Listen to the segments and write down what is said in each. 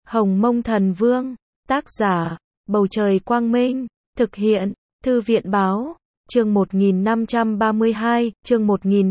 Hồng Mông Thần Vương, tác giả, Bầu Trời Quang Minh, thực hiện, Thư viện Báo, chương 1532, chương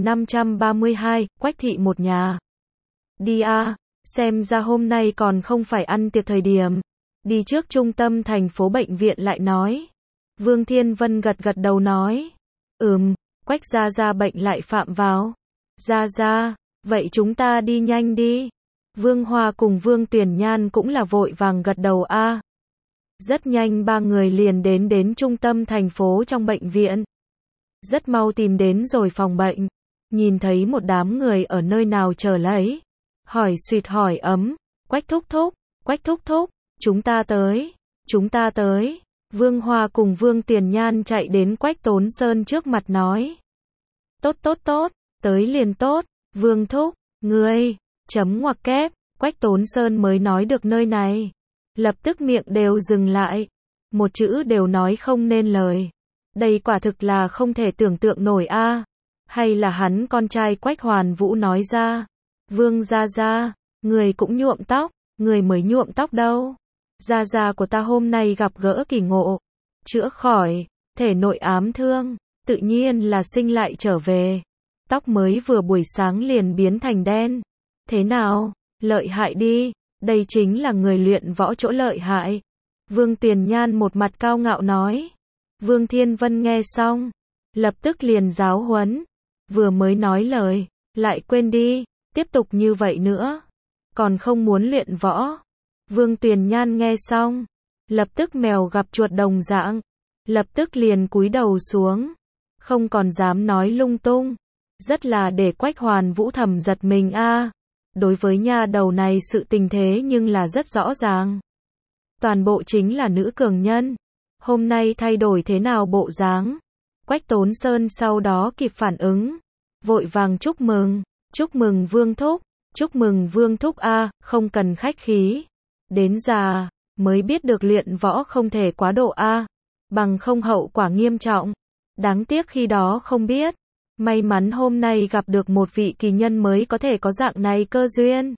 1532, Quách thị một nhà. Đi a, xem ra hôm nay còn không phải ăn tiệc thời điểm. Đi trước trung tâm thành phố bệnh viện lại nói. Vương Thiên Vân gật gật đầu nói. Quách gia gia bệnh lại phạm vào. Gia gia, vậy chúng ta đi nhanh đi. Vương Hoa cùng Vương Tuyển Nhan cũng là vội vàng gật đầu a. Rất nhanh ba người liền đến trung tâm thành phố trong bệnh viện. Rất mau tìm đến rồi phòng bệnh. Nhìn thấy một đám người ở nơi nào chờ lấy. Hỏi xuyệt hỏi ấm. Quách thúc thúc, Quách thúc thúc, chúng ta tới. Vương Hoa cùng Vương Tuyển Nhan chạy đến Quách Tốn Sơn trước mặt nói. Tốt, tới liền tốt, Vương thúc, ngươi, chấm ngoặc kép, Quách Tốn Sơn mới nói được nơi này. Lập tức miệng đều dừng lại, một chữ đều nói không nên lời. Đây quả thực là không thể tưởng tượng nổi a. Hay là hắn con trai Quách Hoàn Vũ nói ra. Vương gia gia, người cũng nhuộm tóc, người mới nhuộm tóc đâu. Gia gia của ta hôm nay gặp gỡ kỳ ngộ, chữa khỏi, thể nội ám thương, tự nhiên là sinh lại trở về. Tóc mới vừa buổi sáng liền biến thành đen. Thế nào, lợi hại đi, đây chính là người luyện võ chỗ lợi hại. Vương Tuyển Nhan một mặt cao ngạo nói. Vương Thiên Vân nghe xong, lập tức liền giáo huấn. Vừa mới nói lời, lại quên đi, tiếp tục như vậy nữa. Còn không muốn luyện võ. Vương Tuyển Nhan nghe xong, lập tức mèo gặp chuột đồng dạng. Lập tức liền cúi đầu xuống. Không còn dám nói lung tung. Rất là để Quách Hoàn Vũ thầm giật mình a. Đối với nha đầu này sự tình thế nhưng là rất rõ ràng. Toàn bộ chính là nữ cường nhân. Hôm nay thay đổi thế nào bộ dáng. Quách Tốn Sơn sau đó kịp phản ứng. Vội vàng chúc mừng Vương thúc, chúc mừng Vương thúc a, không cần khách khí. Đến già, mới biết được luyện võ không thể quá độ a, bằng không hậu quả nghiêm trọng. Đáng tiếc khi đó không biết. May mắn hôm nay gặp được một vị kỳ nhân mới có thể có dạng này cơ duyên.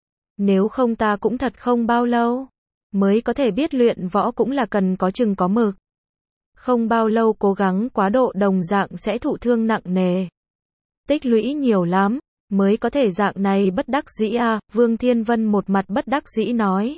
Nếu không ta cũng thật không bao lâu mới có thể biết luyện võ cũng là cần có chừng có mực. Không bao lâu cố gắng quá độ đồng dạng sẽ thụ thương nặng nề. Tích lũy nhiều lắm, mới có thể dạng này bất đắc dĩ a. Vương Thiên Vân một mặt bất đắc dĩ nói.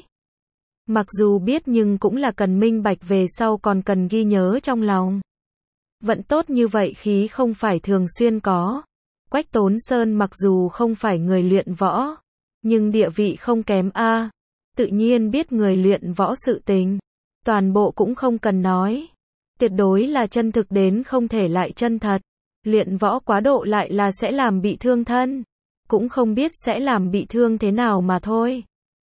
Mặc dù biết nhưng cũng là cần minh bạch về sau còn cần ghi nhớ trong lòng. Vận tốt như vậy khí không phải thường xuyên có. Quách Tốn Sơn mặc dù không phải người luyện võ, nhưng địa vị không kém a. Tự nhiên biết người luyện võ sự tình. Toàn bộ cũng không cần nói. Tuyệt đối là chân thực đến không thể lại chân thật. Luyện võ quá độ lại là sẽ làm bị thương thân. Cũng không biết sẽ làm bị thương thế nào mà thôi.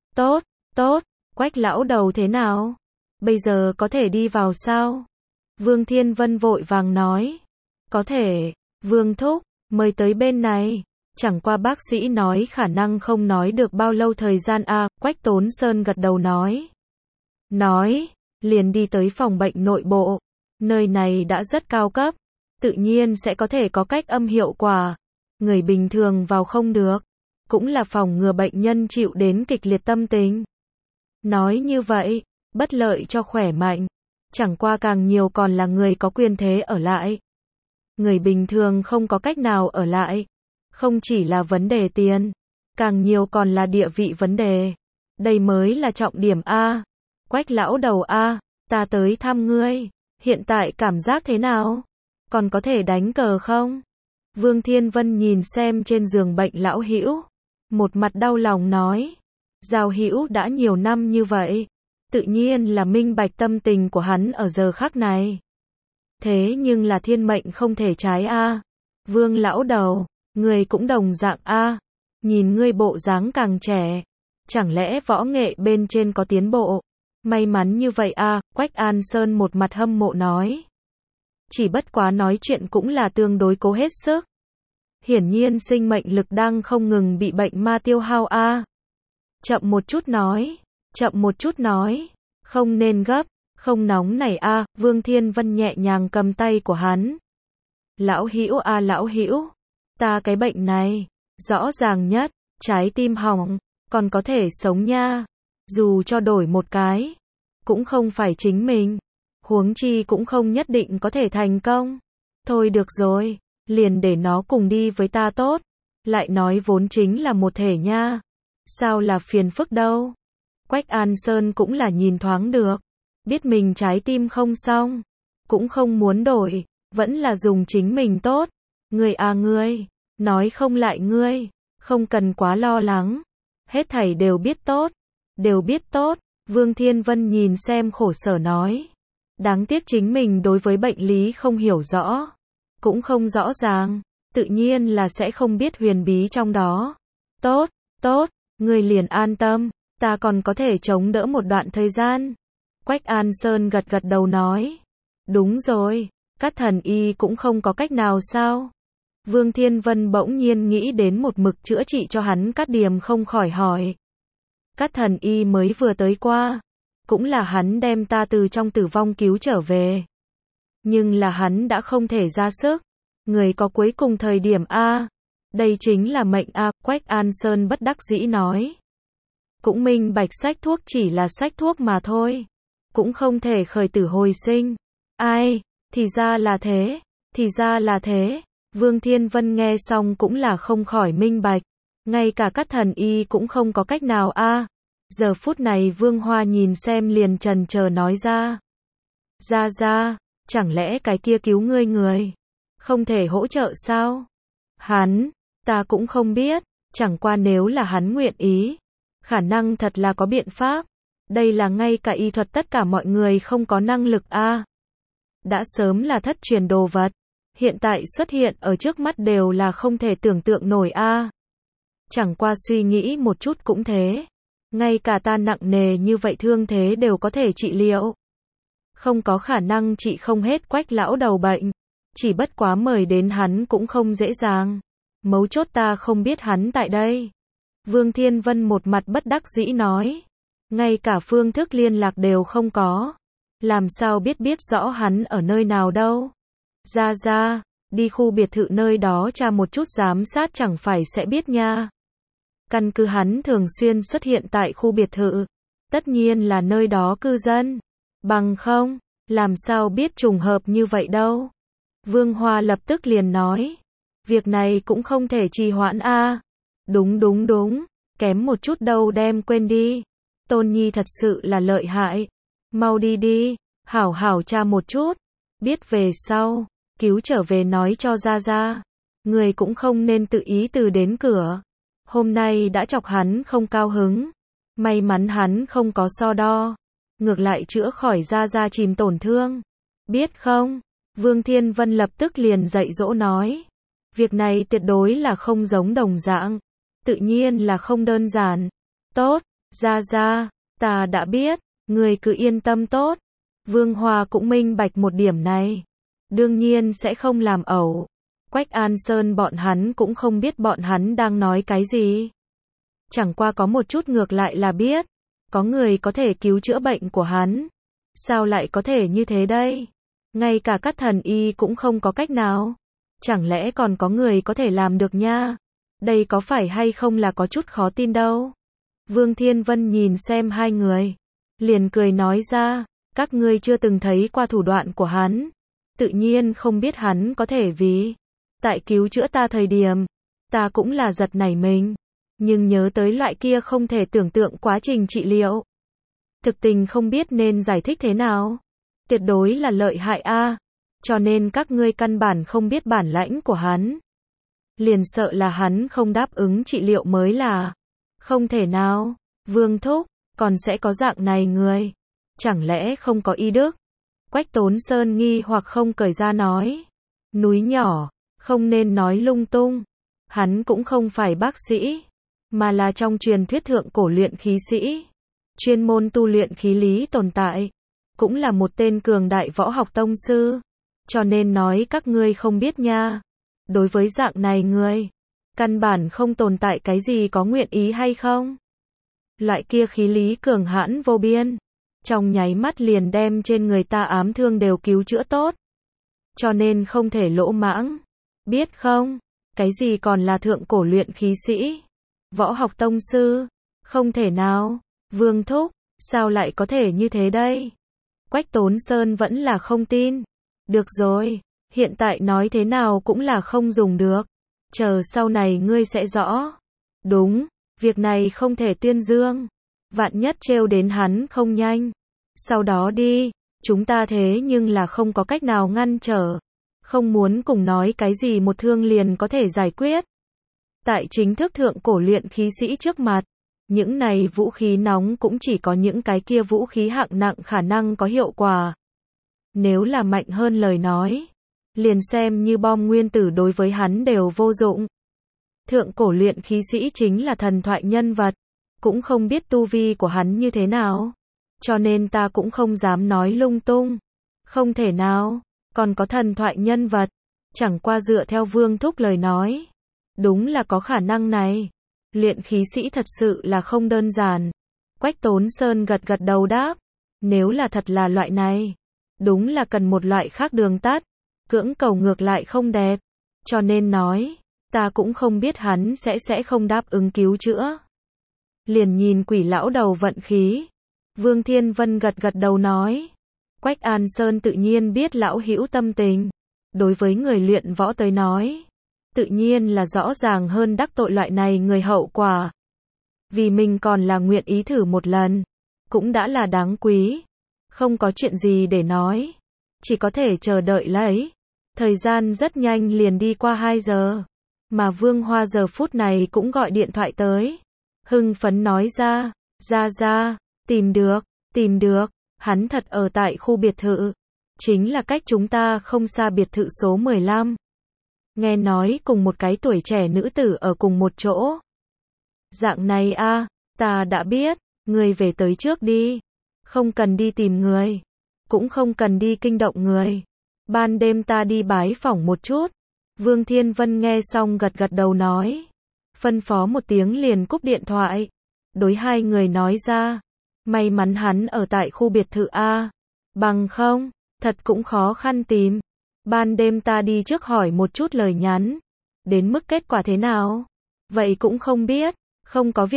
Tốt, Quách lão đầu thế nào? Bây giờ có thể đi vào sao? Vương Thiên Vân vội vàng nói. Có thể, Vương thúc, mời tới bên này. Chẳng qua bác sĩ nói khả năng không nói được bao lâu thời gian a. Quách Tốn Sơn gật đầu nói, liền đi tới phòng bệnh nội bộ. Nơi này đã rất cao cấp, tự nhiên sẽ có thể có cách âm hiệu quả. Người bình thường vào không được, cũng là phòng ngừa bệnh nhân chịu đến kịch liệt tâm tình. Nói như vậy, bất lợi cho khỏe mạnh. Chẳng qua càng nhiều còn là người có quyền thế ở lại. Người bình thường không có cách nào ở lại. Không chỉ là vấn đề tiền, càng nhiều còn là địa vị vấn đề. Đây mới là trọng điểm a. Quách lão đầu a, ta tới thăm ngươi. Hiện tại cảm giác thế nào? Còn có thể đánh cờ không? Vương Thiên Vân nhìn xem trên giường bệnh lão Hữu, một mặt đau lòng nói. Giao Hữu đã nhiều năm như vậy, tự nhiên là minh bạch tâm tình của hắn ở giờ khắc này. Thế nhưng là thiên mệnh không thể trái a. Vương lão đầu, người cũng đồng dạng a. Nhìn ngươi bộ dáng càng trẻ, chẳng lẽ võ nghệ bên trên có tiến bộ? May mắn như vậy a. Quách An Sơn một mặt hâm mộ nói. Chỉ bất quá nói chuyện cũng là tương đối cố hết sức. Hiển nhiên sinh mệnh lực đang không ngừng bị bệnh ma tiêu hao a. Chậm một chút nói, không nên gấp, không nóng này a. Vương Thiên Vân nhẹ nhàng cầm tay của hắn. Lão Hữu a, lão Hữu, ta cái bệnh này, rõ ràng nhất, trái tim hỏng, còn có thể sống nha. Dù cho đổi một cái, cũng không phải chính mình. Huống chi cũng không nhất định có thể thành công. Thôi được rồi, liền để nó cùng đi với ta tốt. Lại nói vốn chính là một thể nha. Sao là phiền phức đâu. Quách An Sơn cũng là nhìn thoáng được. Biết mình trái tim không xong. Cũng không muốn đổi. Vẫn là dùng chính mình tốt. Ngươi à ngươi. Nói không lại ngươi. Không cần quá lo lắng. Hết thảy đều biết tốt. Đều biết tốt. Vương Thiên Vân nhìn xem khổ sở nói. Đáng tiếc chính mình đối với bệnh lý không hiểu rõ. Cũng không rõ ràng. Tự nhiên là sẽ không biết huyền bí trong đó. Tốt, tốt. Ngươi liền an tâm. Ta còn có thể chống đỡ một đoạn thời gian. Quách An Sơn gật gật đầu nói. Đúng rồi. Các thần y cũng không có cách nào sao? Vương Thiên Vân bỗng nhiên nghĩ đến một mực chữa trị cho hắn Cát Điềm không khỏi hỏi. Các thần y mới vừa tới qua. Cũng là hắn đem ta từ trong tử vong cứu trở về. Nhưng là hắn đã không thể ra sức. Người có cuối cùng thời điểm A. Đây chính là mệnh A. Quách An Sơn bất đắc dĩ nói. Cũng minh bạch sách thuốc chỉ là sách thuốc mà thôi. Cũng không thể khởi tử hồi sinh. Ai, thì ra là thế. Thì ra là thế. Vương Thiên Vân nghe xong cũng là không khỏi minh bạch. Ngay cả các thần y cũng không có cách nào A. Giờ phút này Vương Hoa nhìn xem liền chần chờ nói ra. Ra, chẳng lẽ cái kia cứu ngươi người không thể hỗ trợ sao? Hắn, ta cũng không biết, chẳng qua nếu là hắn nguyện ý, khả năng thật là có biện pháp. Đây là ngay cả y thuật tất cả mọi người không có năng lực a. Đã sớm là thất truyền đồ vật, hiện tại xuất hiện ở trước mắt đều là không thể tưởng tượng nổi a. Chẳng qua suy nghĩ một chút cũng thế. Ngay cả ta nặng nề như vậy thương thế đều có thể trị liệu. Không có khả năng trị không hết Quách lão đầu bệnh. Chỉ bất quá mời đến hắn cũng không dễ dàng. Mấu chốt ta không biết hắn tại đây. Vương Thiên Vân một mặt bất đắc dĩ nói. Ngay cả phương thức liên lạc đều không có. Làm sao biết rõ hắn ở nơi nào đâu. Ra, đi khu biệt thự nơi đó tra một chút giám sát chẳng phải sẽ biết nha. Căn cứ hắn thường xuyên xuất hiện tại khu biệt thự. Tất nhiên là nơi đó cư dân. Bằng không, làm sao biết trùng hợp như vậy đâu. Vương Hoa lập tức liền nói. Việc này cũng không thể trì hoãn a. Đúng, kém một chút đâu đem quên đi. Tôn Nhi thật sự là lợi hại. Mau đi, hảo tra một chút. Biết về sau, cứu trở về nói cho ra. Người cũng không nên tự ý từ đến cửa. Hôm nay đã chọc hắn không cao hứng. May mắn hắn không có so đo. Ngược lại chữa khỏi ra chìm tổn thương. Biết không? Vương Thiên Vân lập tức liền dạy dỗ nói. Việc này tuyệt đối là không giống đồng dạng. Tự nhiên là không đơn giản. Tốt, ra, ta đã biết, người cứ yên tâm tốt. Vương Hoa cũng minh bạch một điểm này. Đương nhiên sẽ không làm ẩu. Quách An Sơn bọn hắn cũng không biết bọn hắn đang nói cái gì. Chẳng qua có một chút ngược lại là biết. Có người có thể cứu chữa bệnh của hắn. Sao lại có thể như thế đây? Ngay cả các thần y cũng không có cách nào. Chẳng lẽ còn có người có thể làm được nha? Đây có phải hay không là có chút khó tin đâu. Vương Thiên Vân nhìn xem hai người. Liền cười nói ra. Các ngươi chưa từng thấy qua thủ đoạn của hắn. Tự nhiên không biết hắn có thể vì. Tại cứu chữa ta thời điểm. Ta cũng là giật nảy mình. Nhưng nhớ tới loại kia không thể tưởng tượng quá trình trị liệu. Thực tình không biết nên giải thích thế nào. Tuyệt đối là lợi hại a. Cho nên các ngươi căn bản không biết bản lãnh của hắn. Liền sợ là hắn không đáp ứng trị liệu mới là. Không thể nào. Vương Thúc, còn sẽ có dạng này người. Chẳng lẽ không có y đức? Quách Tốn Sơn nghi hoặc không cởi ra nói. Núi nhỏ, không nên nói lung tung. Hắn cũng không phải bác sĩ. Mà là trong truyền thuyết thượng cổ luyện khí sĩ. Chuyên môn tu luyện khí lý tồn tại. Cũng là một tên cường đại võ học tông sư. Cho nên nói các ngươi không biết nha. Đối với dạng này người. Căn bản không tồn tại cái gì có nguyện ý hay không. Loại kia khí lý cường hãn vô biên. Trong nháy mắt liền đem trên người ta ám thương đều cứu chữa tốt. Cho nên không thể lỗ mãng. Biết không? Cái gì còn là thượng cổ luyện khí sĩ? Võ học tông sư? Không thể nào. Vương thúc, sao lại có thể như thế đây? Quách Tốn Sơn vẫn là không tin. Được rồi, hiện tại nói thế nào cũng là không dùng được. Chờ sau này ngươi sẽ rõ. Đúng, việc này không thể tuyên dương. Vạn nhất trêu đến hắn không nhanh. Sau đó đi, chúng ta thế nhưng là không có cách nào ngăn trở. Không muốn cùng nói cái gì một thương liền có thể giải quyết. Tại chính thức thượng cổ luyện khí sĩ trước mặt, những này vũ khí nóng cũng chỉ có những cái kia vũ khí hạng nặng khả năng có hiệu quả. Nếu là mạnh hơn lời nói, liền xem như bom nguyên tử đối với hắn đều vô dụng. Thượng cổ luyện khí sĩ chính là thần thoại nhân vật, cũng không biết tu vi của hắn như thế nào. Cho nên ta cũng không dám nói lung tung. Không thể nào, còn có thần thoại nhân vật, chẳng qua dựa theo Vương thúc lời nói. Đúng là có khả năng này. Luyện khí sĩ thật sự là không đơn giản. Quách Tốn Sơn gật gật đầu đáp. Nếu là thật là loại này, đúng là cần một loại khác đường tắt. Cưỡng cầu ngược lại không đẹp. Cho nên nói, ta cũng không biết hắn sẽ không đáp ứng cứu chữa. Liền nhìn Quỷ lão đầu vận khí. Vương Thiên Vân gật gật đầu nói. Quách An Sơn tự nhiên biết lão hữu tâm tình. Đối với người luyện võ tới nói, tự nhiên là rõ ràng hơn đắc tội loại này người hậu quả. Vì mình còn là nguyện ý thử một lần, cũng đã là đáng quý. Không có chuyện gì để nói, chỉ có thể chờ đợi lấy. Thời gian rất nhanh liền đi qua 2 giờ, mà Vương Hoa giờ phút này cũng gọi điện thoại tới. Hưng phấn nói ra, tìm được, hắn thật ở tại khu biệt thự. Chính là cách chúng ta không xa biệt thự số 15. Nghe nói cùng một cái tuổi trẻ nữ tử ở cùng một chỗ. Dạng này a, ta đã biết, người về tới trước đi. Không cần đi tìm người, cũng không cần đi kinh động người. Ban đêm ta đi bái phỏng một chút. Vương Thiên Vân nghe xong gật gật đầu nói. Phân phó một tiếng liền cúp điện thoại. Đối hai người nói ra. May mắn hắn ở tại khu biệt thự A. Bằng không, thật cũng khó khăn tìm. Ban đêm ta đi trước hỏi một chút lời nhắn. Đến mức kết quả thế nào? Vậy cũng không biết. Không có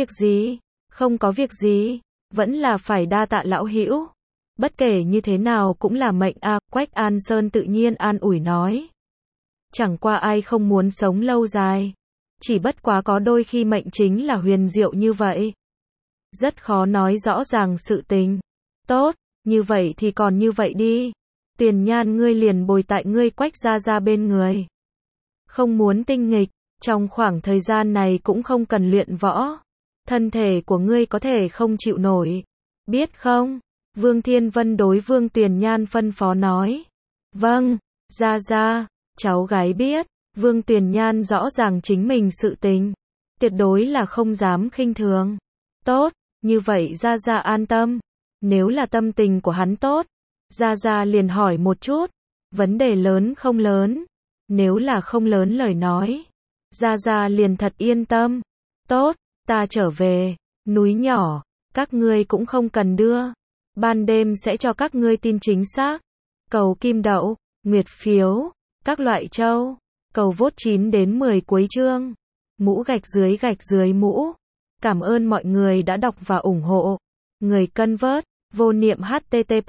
việc gì. Vẫn là phải đa tạ lão hữu. Bất kể như thế nào cũng là mệnh a. Quách An Sơn tự nhiên an ủi nói. Chẳng qua ai không muốn sống lâu dài. Chỉ bất quá có đôi khi mệnh chính là huyền diệu như vậy. Rất khó nói rõ ràng sự tình. Tốt, như vậy thì còn như vậy đi. Tiền Nhan ngươi liền bồi tại ngươi Quách ra bên người. Không muốn tinh nghịch, trong khoảng thời gian này cũng không cần luyện võ. Thân thể của ngươi có thể không chịu nổi. Biết không? Vương Thiên Vân đối Vương Tiền Nhan phân phó nói. Vâng, ra, cháu gái biết. Vương Tiền Nhan rõ ràng chính mình sự tình. Tuyệt đối là không dám khinh thường. Tốt, như vậy ra an tâm. Nếu là tâm tình của hắn tốt, ra liền hỏi một chút. Vấn đề lớn không lớn. Nếu là không lớn lời nói, ra liền thật yên tâm. Tốt, ta trở về. Núi nhỏ, các ngươi cũng không cần đưa. Ban đêm sẽ cho các ngươi tin chính xác. Cầu kim đậu, nguyệt phiếu, các loại châu. Cầu vote 9 đến 10 cuối chương. Mũ gạch dưới mũ. Cảm ơn mọi người đã đọc và ủng hộ. Người cân vớt, vô niệm http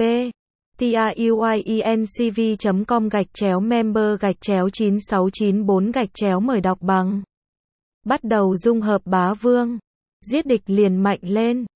tiuyecnv.com/member/9694- mời đọc bằng. Bắt đầu dung hợp bá vương. Giết địch liền mạnh lên.